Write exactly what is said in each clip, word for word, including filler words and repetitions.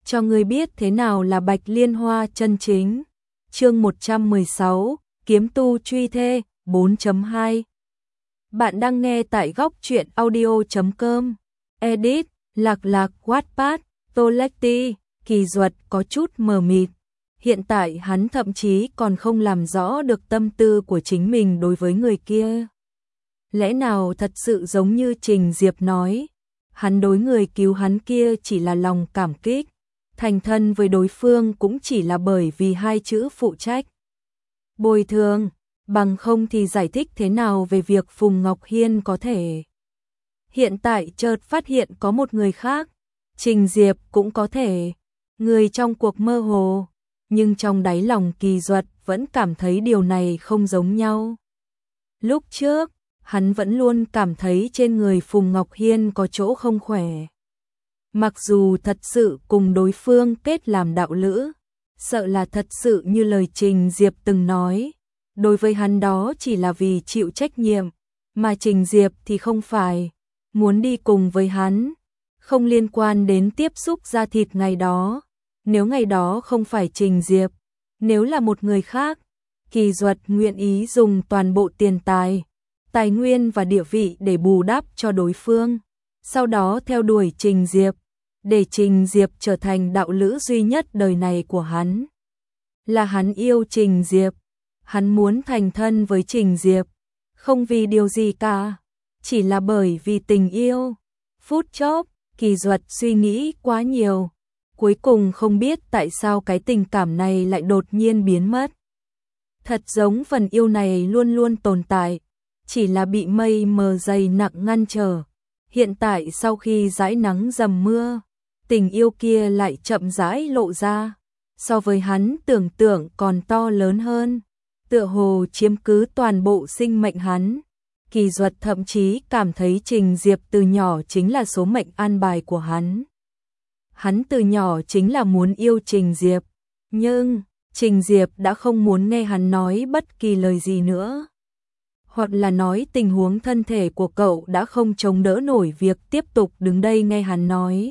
cho ngươi biết thế nào là Bạch Liên Hoa chân chính. Chương một trăm mười sáu, Kiếm tu truy thê, bốn chấm hai. Bạn đang nghe tại góc truyện audio chấm com. Edit, Lạc Lạc, Wattpad, Tolekti. Kỳ Duật có chút mờ mịt. Hiện tại hắn thậm chí còn không làm rõ được tâm tư của chính mình đối với người kia. Lẽ nào thật sự giống như Trình Diệp nói, hắn đối người cứu hắn kia chỉ là lòng cảm kích, thành thân với đối phương cũng chỉ là bởi vì hai chữ phụ trách. Bồi thường, bằng không thì giải thích thế nào về việc Phùng Ngọc Hiên có thể hiện tại chợt phát hiện có một người khác. Trình Diệp cũng có thể, người trong cuộc mơ hồ, nhưng trong đáy lòng Kỳ Duật vẫn cảm thấy điều này không giống nhau. Lúc trước, hắn vẫn luôn cảm thấy trên người Phùng Ngọc Hiên có chỗ không khỏe. Mặc dù thật sự cùng đối phương kết làm đạo lữ, sợ là thật sự như lời Trình Diệp từng nói, đối với hắn đó chỉ là vì chịu trách nhiệm, mà Trình Diệp thì không phải, muốn đi cùng với hắn, không liên quan đến tiếp xúc da thịt ngày đó. Nếu ngày đó không phải Trình Diệp, nếu là một người khác, Kỳ Duật nguyện ý dùng toàn bộ tiền tài, tài nguyên và địa vị để bù đắp cho đối phương, sau đó theo đuổi Trình Diệp, để Trình Diệp trở thành đạo lữ duy nhất đời này của hắn. Là hắn yêu Trình Diệp, hắn muốn thành thân với Trình Diệp, không vì điều gì cả, chỉ là bởi vì tình yêu. Phút chốc, Kỳ Duật suy nghĩ quá nhiều, cuối cùng không biết tại sao cái tình cảm này lại đột nhiên biến mất. Thật giống phần yêu này luôn luôn tồn tại, chỉ là bị mây mờ dày nặng ngăn trở. Hiện tại sau khi dãi nắng dầm mưa, tình yêu kia lại chậm rãi lộ ra, so với hắn tưởng tượng còn to lớn hơn, tựa hồ chiếm cứ toàn bộ sinh mệnh hắn. Kỳ Duật thậm chí cảm thấy Trình Diệp từ nhỏ chính là số mệnh an bài của hắn. Hắn từ nhỏ chính là muốn yêu Trình Diệp, nhưng Trình Diệp đã không muốn nghe hắn nói bất kỳ lời gì nữa. Hoặc là nói tình huống thân thể của cậu đã không chống đỡ nổi việc tiếp tục đứng đây nghe hắn nói.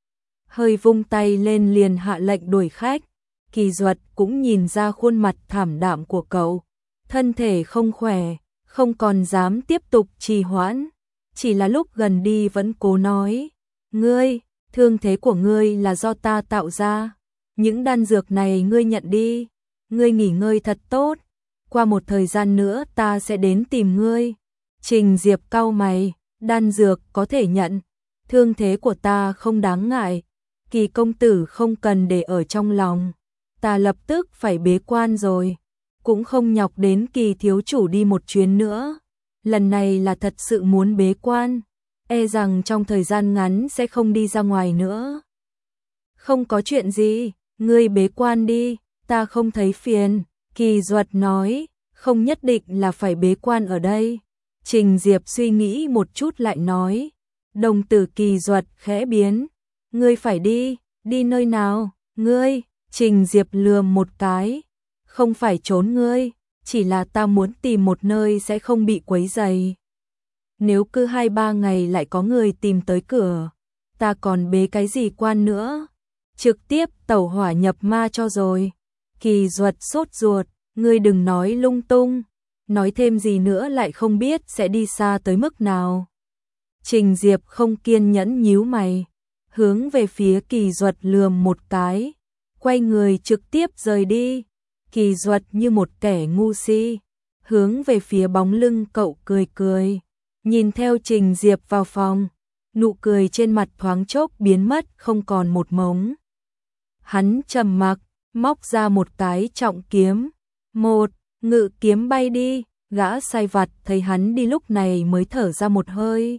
Hơi vung tay lên liền hạ lệnh đuổi khách. Kỳ Duật cũng nhìn ra khuôn mặt thảm đạm của cậu, thân thể không khỏe, không còn dám tiếp tục trì hoãn, chỉ là lúc gần đi vẫn cố nói, ngươi, thương thế của ngươi là do ta tạo ra, những đan dược này ngươi nhận đi, ngươi nghỉ ngơi thật tốt, qua một thời gian nữa ta sẽ đến tìm ngươi. Trình Diệp cau mày, đan dược có thể nhận, thương thế của ta không đáng ngại, Kỳ công tử không cần để ở trong lòng, ta lập tức phải bế quan rồi, cũng không nhọc đến Kỳ thiếu chủ đi một chuyến nữa, lần này là thật sự muốn bế quan, e rằng trong thời gian ngắn sẽ không đi ra ngoài nữa. Không có chuyện gì, ngươi bế quan đi, ta không thấy phiền. Kỳ Duật nói, không nhất định là phải bế quan ở đây. Trình Diệp suy nghĩ một chút lại nói, đồng tử Kỳ Duật khẽ biến, ngươi phải đi, đi nơi nào, ngươi? Trình Diệp lườm một cái, không phải trốn ngươi, chỉ là ta muốn tìm một nơi sẽ không bị quấy rầy. Nếu cứ hai ba ngày lại có người tìm tới cửa, ta còn bế cái gì quan nữa, trực tiếp tẩu hỏa nhập ma cho rồi. Kỳ Duật sốt ruột, ngươi đừng nói lung tung, nói thêm gì nữa lại không biết sẽ đi xa tới mức nào. Trình Diệp không kiên nhẫn nhíu mày, hướng về phía Kỳ Duật lườm một cái, quay người trực tiếp rời đi. Kỳ Duật như một kẻ ngu si, hướng về phía bóng lưng cậu cười cười, nhìn theo Trình Diệp vào phòng, nụ cười trên mặt thoáng chốc biến mất không còn một mống. Hắn trầm mặc, móc ra một cái trọng kiếm, một, ngự kiếm bay đi, gã sai vặt thấy hắn đi lúc này mới thở ra một hơi.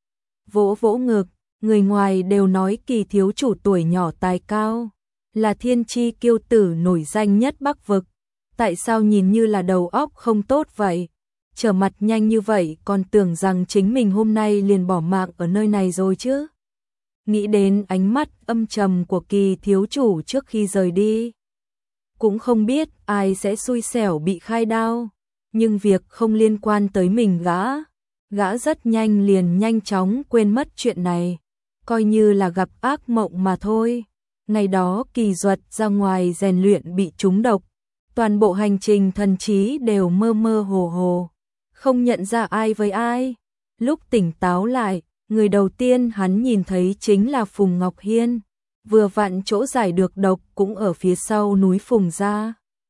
Vỗ vỗ ngực, người ngoài đều nói Kỳ thiếu chủ tuổi nhỏ tài cao, là thiên chi kiêu tử nổi danh nhất Bắc vực, tại sao nhìn như là đầu óc không tốt vậy? Trở mặt nhanh như vậy còn tưởng rằng chính mình hôm nay liền bỏ mạng ở nơi này rồi chứ. Nghĩ đến ánh mắt âm trầm của Kỳ thiếu chủ trước khi rời đi, cũng không biết ai sẽ xui xẻo bị khai đao, nhưng việc không liên quan tới mình gã, gã rất nhanh liền nhanh chóng quên mất chuyện này, coi như là gặp ác mộng mà thôi. Ngày đó Kỳ Duật ra ngoài rèn luyện bị trúng độc, toàn bộ hành trình thần trí đều mơ mơ hồ hồ, không nhận ra ai với ai. Lúc tỉnh táo lại, người đầu tiên hắn nhìn thấy chính là Phùng Ngọc Hiên, vừa vặn chỗ giải được độc cũng ở phía sau núi Phùng gia.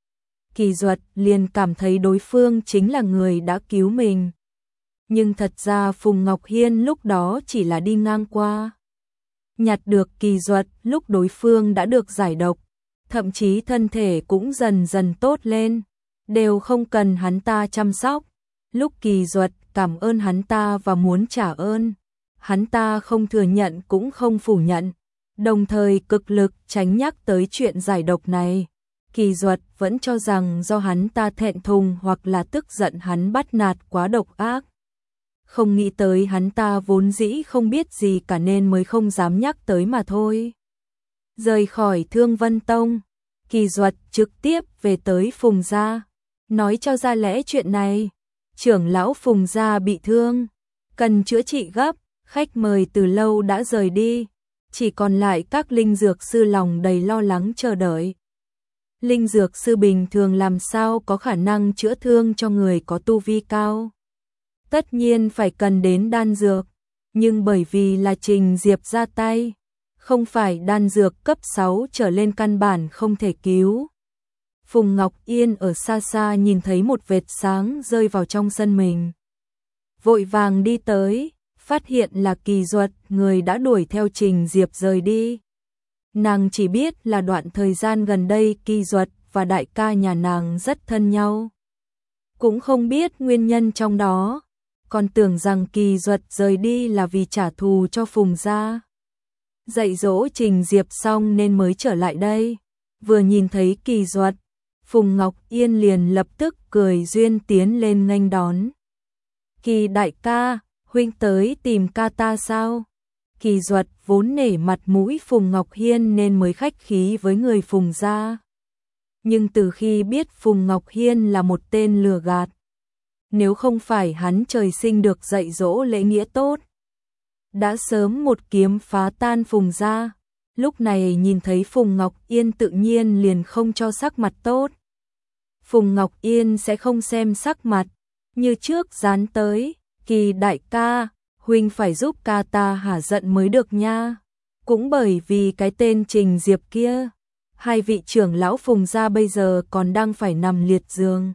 Kỳ Duật liền cảm thấy đối phương chính là người đã cứu mình. Nhưng thật ra Phùng Ngọc Hiên lúc đó chỉ là đi ngang qua. Nhặt được Kỳ Duật lúc đối phương đã được giải độc, thậm chí thân thể cũng dần dần tốt lên, đều không cần hắn ta chăm sóc. Lúc Kỳ Duật cảm ơn hắn ta và muốn trả ơn, hắn ta không thừa nhận cũng không phủ nhận, đồng thời cực lực tránh nhắc tới chuyện giải độc này. Kỳ Duật vẫn cho rằng do hắn ta thẹn thùng hoặc là tức giận hắn bắt nạt quá độc ác. Không nghĩ tới hắn ta vốn dĩ không biết gì cả nên mới không dám nhắc tới mà thôi. Rời khỏi Thương Vân Tông, Kỳ Duật trực tiếp về tới Phùng gia, nói cho ra lẽ chuyện này. Trưởng lão Phùng gia bị thương, cần chữa trị gấp, khách mời từ lâu đã rời đi, chỉ còn lại các linh dược sư lòng đầy lo lắng chờ đợi. Linh dược sư bình thường làm sao có khả năng chữa thương cho người có tu vi cao? Tất nhiên phải cần đến đan dược, nhưng bởi vì là Trình Diệp ra tay, không phải đan dược cấp sáu trở lên căn bản không thể cứu. Phùng Ngọc Yên ở xa xa nhìn thấy một vệt sáng rơi vào trong sân mình. Vội vàng đi tới, phát hiện là Kỳ Duật, người đã đuổi theo Trình Diệp rời đi. Nàng chỉ biết là đoạn thời gian gần đây Kỳ Duật và đại ca nhà nàng rất thân nhau. Cũng không biết nguyên nhân trong đó, còn tưởng rằng Kỳ Duật rời đi là vì trả thù cho Phùng gia. Dạy dỗ Trình Diệp xong nên mới trở lại đây. Vừa nhìn thấy Kỳ Duật, Phùng Ngọc Yên liền lập tức cười duyên tiến lên nghênh đón. Kỳ đại ca, huynh tới tìm ca ta sao? Kỳ Duật vốn nể mặt mũi Phùng Ngọc Hiên nên mới khách khí với người Phùng gia. Nhưng từ khi biết Phùng Ngọc Hiên là một tên lừa gạt, nếu không phải hắn trời sinh được dạy dỗ lễ nghĩa tốt, đã sớm một kiếm phá tan Phùng gia. Lúc này nhìn thấy Phùng Ngọc Yên tự nhiên liền không cho sắc mặt tốt. Phùng Ngọc Yên sẽ không xem sắc mặt, như trước dán tới, Kỳ đại ca, huynh phải giúp ca ta hả giận mới được nha. Cũng bởi vì cái tên Trình Diệp kia, hai vị trưởng lão Phùng gia bây giờ còn đang phải nằm liệt giường.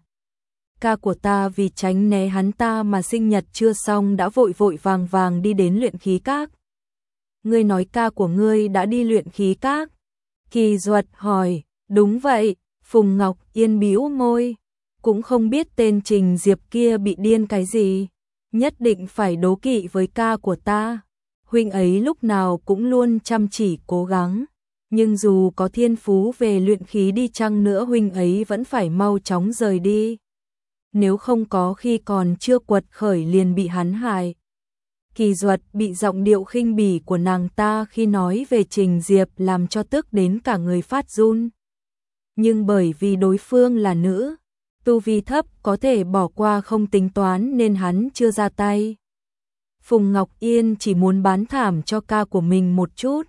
Ca của ta vì tránh né hắn ta mà sinh nhật chưa xong đã vội vội vàng vàng đi đến luyện khí các. Ngươi nói ca của ngươi đã đi luyện khí các? Kỳ Duật hỏi. Đúng vậy. Phùng Ngọc Yên bĩu môi, cũng không biết tên Trình Diệp kia bị điên cái gì, nhất định phải đố kỵ với ca của ta. Huynh ấy lúc nào cũng luôn chăm chỉ cố gắng, nhưng dù có thiên phú về luyện khí đi chăng nữa huynh ấy vẫn phải mau chóng rời đi. Nếu không có khi còn chưa quật khởi liền bị hắn hại. Kỳ Duật bị giọng điệu khinh bỉ của nàng ta khi nói về Trình Diệp làm cho tức đến cả người phát run. Nhưng bởi vì đối phương là nữ, tu vi thấp có thể bỏ qua không tính toán nên hắn chưa ra tay. Phùng Ngọc Yên chỉ muốn bán thảm cho ca của mình một chút,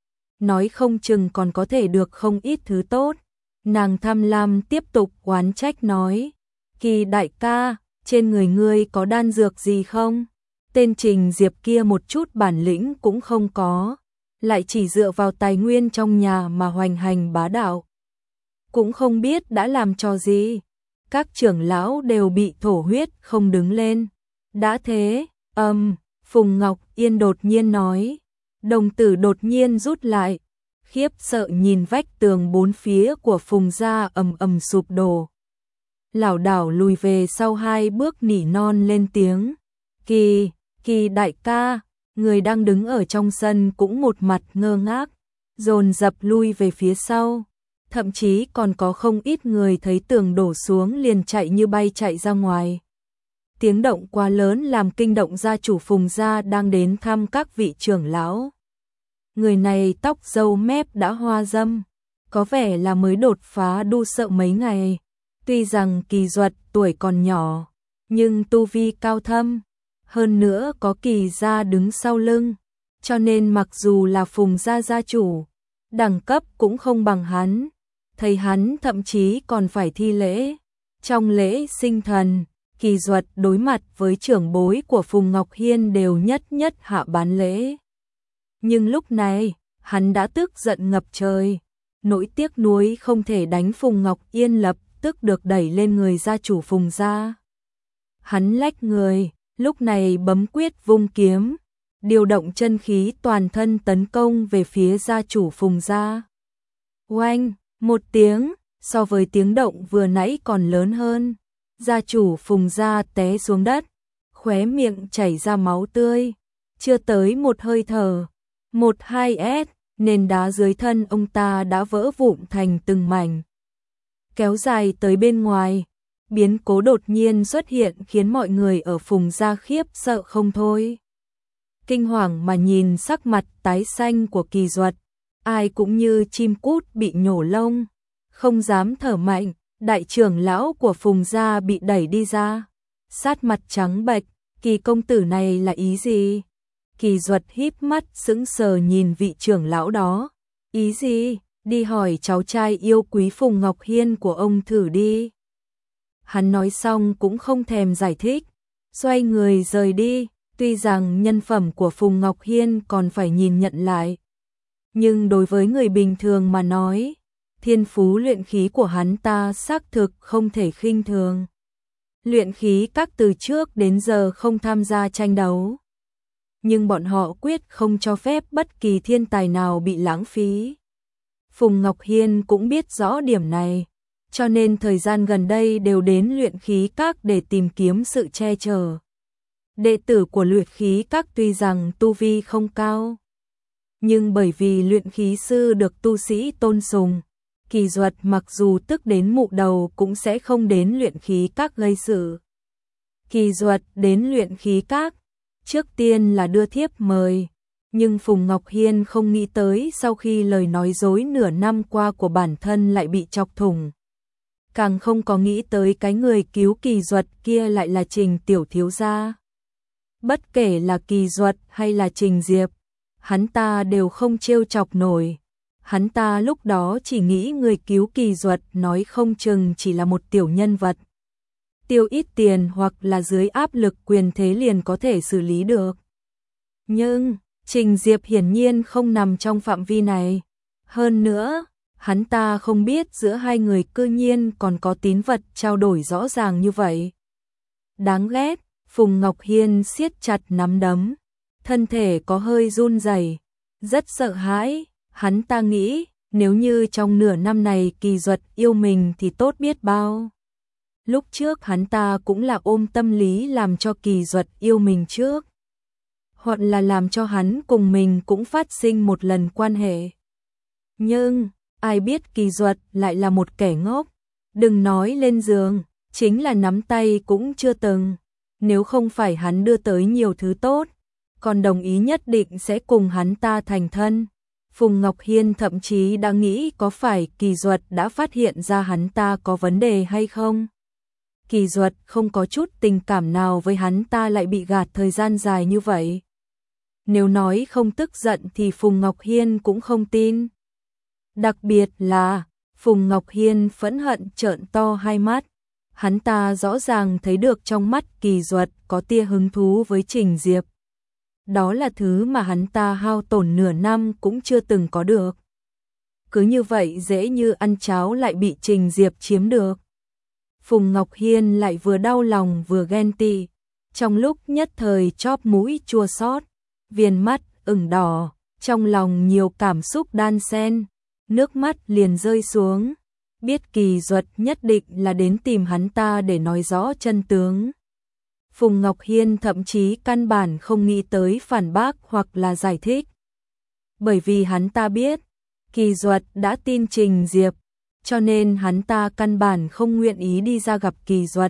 nói không chừng còn có thể được không ít thứ tốt. Nàng tham lam tiếp tục oán trách nói, Kỳ đại ca, trên người ngươi có đan dược gì không? Tên Trình Diệp kia một chút bản lĩnh cũng không có, lại chỉ dựa vào tài nguyên trong nhà mà hoành hành bá đạo. Cũng không biết đã làm trò gì, các trưởng lão đều bị thổ huyết không đứng lên. Đã thế, âm, um, Phùng Ngọc Yên đột nhiên nói, đồng tử đột nhiên rút lại, khiếp sợ nhìn vách tường bốn phía của Phùng gia ầm ầm sụp đổ. Lảo đảo lùi về sau hai bước nỉ non lên tiếng, Kỳ, Kỳ đại ca, người đang đứng ở trong sân cũng một mặt ngơ ngác, dồn dập lui về phía sau. Thậm chí còn có không ít người thấy tường đổ xuống liền chạy như bay chạy ra ngoài. Tiếng động quá lớn làm kinh động gia chủ Phùng gia đang đến thăm các vị trưởng lão. Người này tóc râu mép đã hoa râm, có vẻ là mới đột phá đu sợ mấy ngày. Tuy rằng Kỳ Duật tuổi còn nhỏ, nhưng tu vi cao thâm, hơn nữa có Kỳ gia đứng sau lưng, cho nên mặc dù là Phùng gia gia chủ, đẳng cấp cũng không bằng hắn, thầy hắn thậm chí còn phải thi lễ. Trong lễ sinh thần, Kỳ Duật đối mặt với trưởng bối của Phùng Ngọc Hiên đều nhất nhất hạ bán lễ. Nhưng lúc này, hắn đã tức giận ngập trời, nỗi tiếc nuối không thể đánh Phùng Ngọc Yên lập tức được đẩy lên người gia chủ Phùng gia. Hắn lách người, lúc này bấm quyết vung kiếm, điều động chân khí toàn thân tấn công về phía gia chủ Phùng gia. Oanh, một tiếng, so với tiếng động vừa nãy còn lớn hơn. Gia chủ Phùng gia té xuống đất, khóe miệng chảy ra máu tươi, chưa tới một hơi thở, một hai s, nền đá dưới thân ông ta đã vỡ vụn thành từng mảnh. Kéo dài tới bên ngoài, biến cố đột nhiên xuất hiện khiến mọi người ở Phùng gia khiếp sợ không thôi. Kinh hoàng mà nhìn sắc mặt tái xanh của Kỳ Duật, ai cũng như chim cút bị nhổ lông, không dám thở mạnh. Đại trưởng lão của Phùng gia bị đẩy đi ra, sát mặt trắng bệch, Kỳ công tử này là ý gì? Kỳ Duật híp mắt sững sờ nhìn vị trưởng lão đó. Ý gì? Đi hỏi cháu trai yêu quý Phùng Ngọc Hiên của ông thử đi. Hắn nói xong cũng không thèm giải thích, xoay người rời đi, tuy rằng nhân phẩm của Phùng Ngọc Hiên còn phải nhìn nhận lại. Nhưng đối với người bình thường mà nói, thiên phú luyện khí của hắn ta xác thực không thể khinh thường. Luyện khí các từ trước đến giờ không tham gia tranh đấu. Nhưng bọn họ quyết không cho phép bất kỳ thiên tài nào bị lãng phí. Phùng Ngọc Hiên cũng biết rõ điểm này, cho nên thời gian gần đây đều đến luyện khí các để tìm kiếm sự che chở. Đệ tử của luyện khí các tuy rằng tu vi không cao, nhưng bởi vì luyện khí sư được tu sĩ tôn sùng, Kỳ Duật mặc dù tức đến mụ đầu cũng sẽ không đến luyện khí các gây sự. Kỳ Duật đến luyện khí các, trước tiên là đưa thiếp mời, nhưng Phùng Ngọc Hiên không nghĩ tới sau khi lời nói dối nửa năm qua của bản thân lại bị chọc thủng. Càng không có nghĩ tới cái người cứu Kỳ Duật kia lại là Trình tiểu thiếu gia. Bất kể là Kỳ Duật hay là Trình Diệp, hắn ta đều không trêu chọc nổi. Hắn ta lúc đó chỉ nghĩ người cứu Kỳ Duật nói không chừng chỉ là một tiểu nhân vật. Tiêu ít tiền hoặc là dưới áp lực quyền thế liền có thể xử lý được. Nhưng, Trình Diệp hiển nhiên không nằm trong phạm vi này. Hơn nữa, hắn ta không biết giữa hai người cư nhiên còn có tín vật trao đổi rõ ràng như vậy. Đáng ghét, Phùng Ngọc Hiên siết chặt nắm đấm, thân thể có hơi run rẩy, rất sợ hãi. Hắn ta nghĩ, nếu như trong nửa năm này Kỳ Duật yêu mình thì tốt biết bao. Lúc trước hắn ta cũng là ôm tâm lý làm cho Kỳ Duật yêu mình trước, hoặc là làm cho hắn cùng mình cũng phát sinh một lần quan hệ. Nhưng, ai biết Kỳ Duật lại là một kẻ ngốc, đừng nói lên giường, chính là nắm tay cũng chưa từng. Nếu không phải hắn đưa tới nhiều thứ tốt, còn đồng ý nhất định sẽ cùng hắn ta thành thân. Phùng Ngọc Hiên thậm chí đã nghĩ có phải Kỳ Duật đã phát hiện ra hắn ta có vấn đề hay không. Kỳ Duật không có chút tình cảm nào với hắn ta lại bị gạt thời gian dài như vậy. Nếu nói không tức giận thì Phùng Ngọc Hiên cũng không tin. Đặc biệt là, Phùng Ngọc Hiên phẫn hận trợn to hai mắt. Hắn ta rõ ràng thấy được trong mắt Kỳ Duật có tia hứng thú với Trình Diệp. Đó là thứ mà hắn ta hao tổn nửa năm cũng chưa từng có được. Cứ như vậy dễ như ăn cháo lại bị Trình Diệp chiếm được. Phùng Ngọc Hiên lại vừa đau lòng vừa ghen tị, trong lúc nhất thời chóp mũi chua xót, viền mắt ửng đỏ, trong lòng nhiều cảm xúc đan xen, nước mắt liền rơi xuống. Biết Kỳ Duật nhất định là đến tìm hắn ta để nói rõ chân tướng. Phùng Ngọc Hiên thậm chí căn bản không nghĩ tới phản bác hoặc là giải thích. Bởi vì hắn ta biết, Kỳ Duật đã tin Trình Diệp, cho nên hắn ta căn bản không nguyện ý đi ra gặp Kỳ Duật.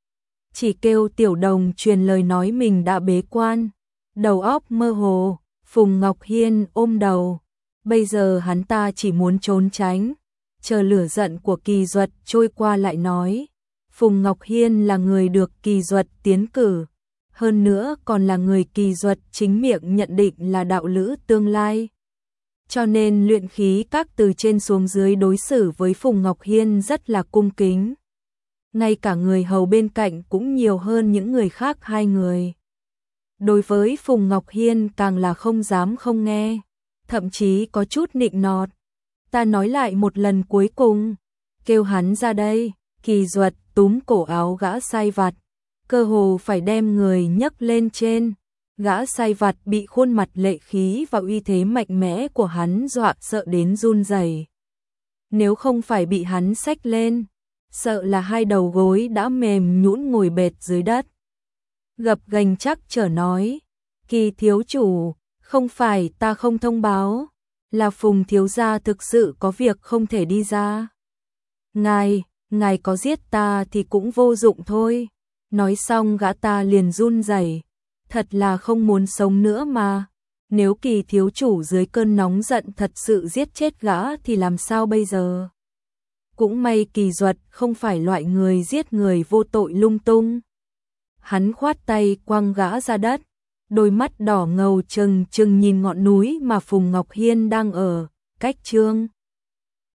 Chỉ kêu Tiểu Đồng truyền lời nói mình đã bế quan, đầu óc mơ hồ, Phùng Ngọc Hiên ôm đầu. Bây giờ hắn ta chỉ muốn trốn tránh, chờ lửa giận của Kỳ Duật trôi qua lại nói. Phùng Ngọc Hiên là người được Kỳ Duật tiến cử, hơn nữa còn là người Kỳ Duật chính miệng nhận định là đạo lữ tương lai. cho nên luyện khí các từ trên xuống dưới đối xử với Phùng Ngọc Hiên rất là cung kính. Ngay cả người hầu bên cạnh cũng nhiều hơn những người khác hai người. Đối với Phùng Ngọc Hiên càng là không dám không nghe, thậm chí có chút nịnh nọt. Ta nói lại một lần cuối cùng, kêu hắn ra đây. Kỳ Duật túm cổ áo gã sai vặt, cơ hồ phải đem người nhấc lên trên. Gã sai vặt bị khuôn mặt lệ khí và uy thế mạnh mẽ của hắn dọa sợ đến run rẩy. Nếu không phải bị hắn xách lên, sợ là hai đầu gối đã mềm nhũn ngồi bệt dưới đất. Gập gành chắc trở nói, Kỳ thiếu chủ, không phải ta không thông báo, là Phùng thiếu gia thực sự có việc không thể đi ra. Ngài, ngài có giết ta thì cũng vô dụng thôi. Nói xong gã ta liền run rẩy, thật là không muốn sống nữa mà. Nếu Kỳ thiếu chủ dưới cơn nóng giận thật sự giết chết gã thì làm sao bây giờ? Cũng may Kỳ Duật không phải loại người giết người vô tội lung tung. Hắn khoát tay quăng gã ra đất, đôi mắt đỏ ngầu trừng trừng nhìn ngọn núi mà Phùng Ngọc Hiên đang ở, cách Trương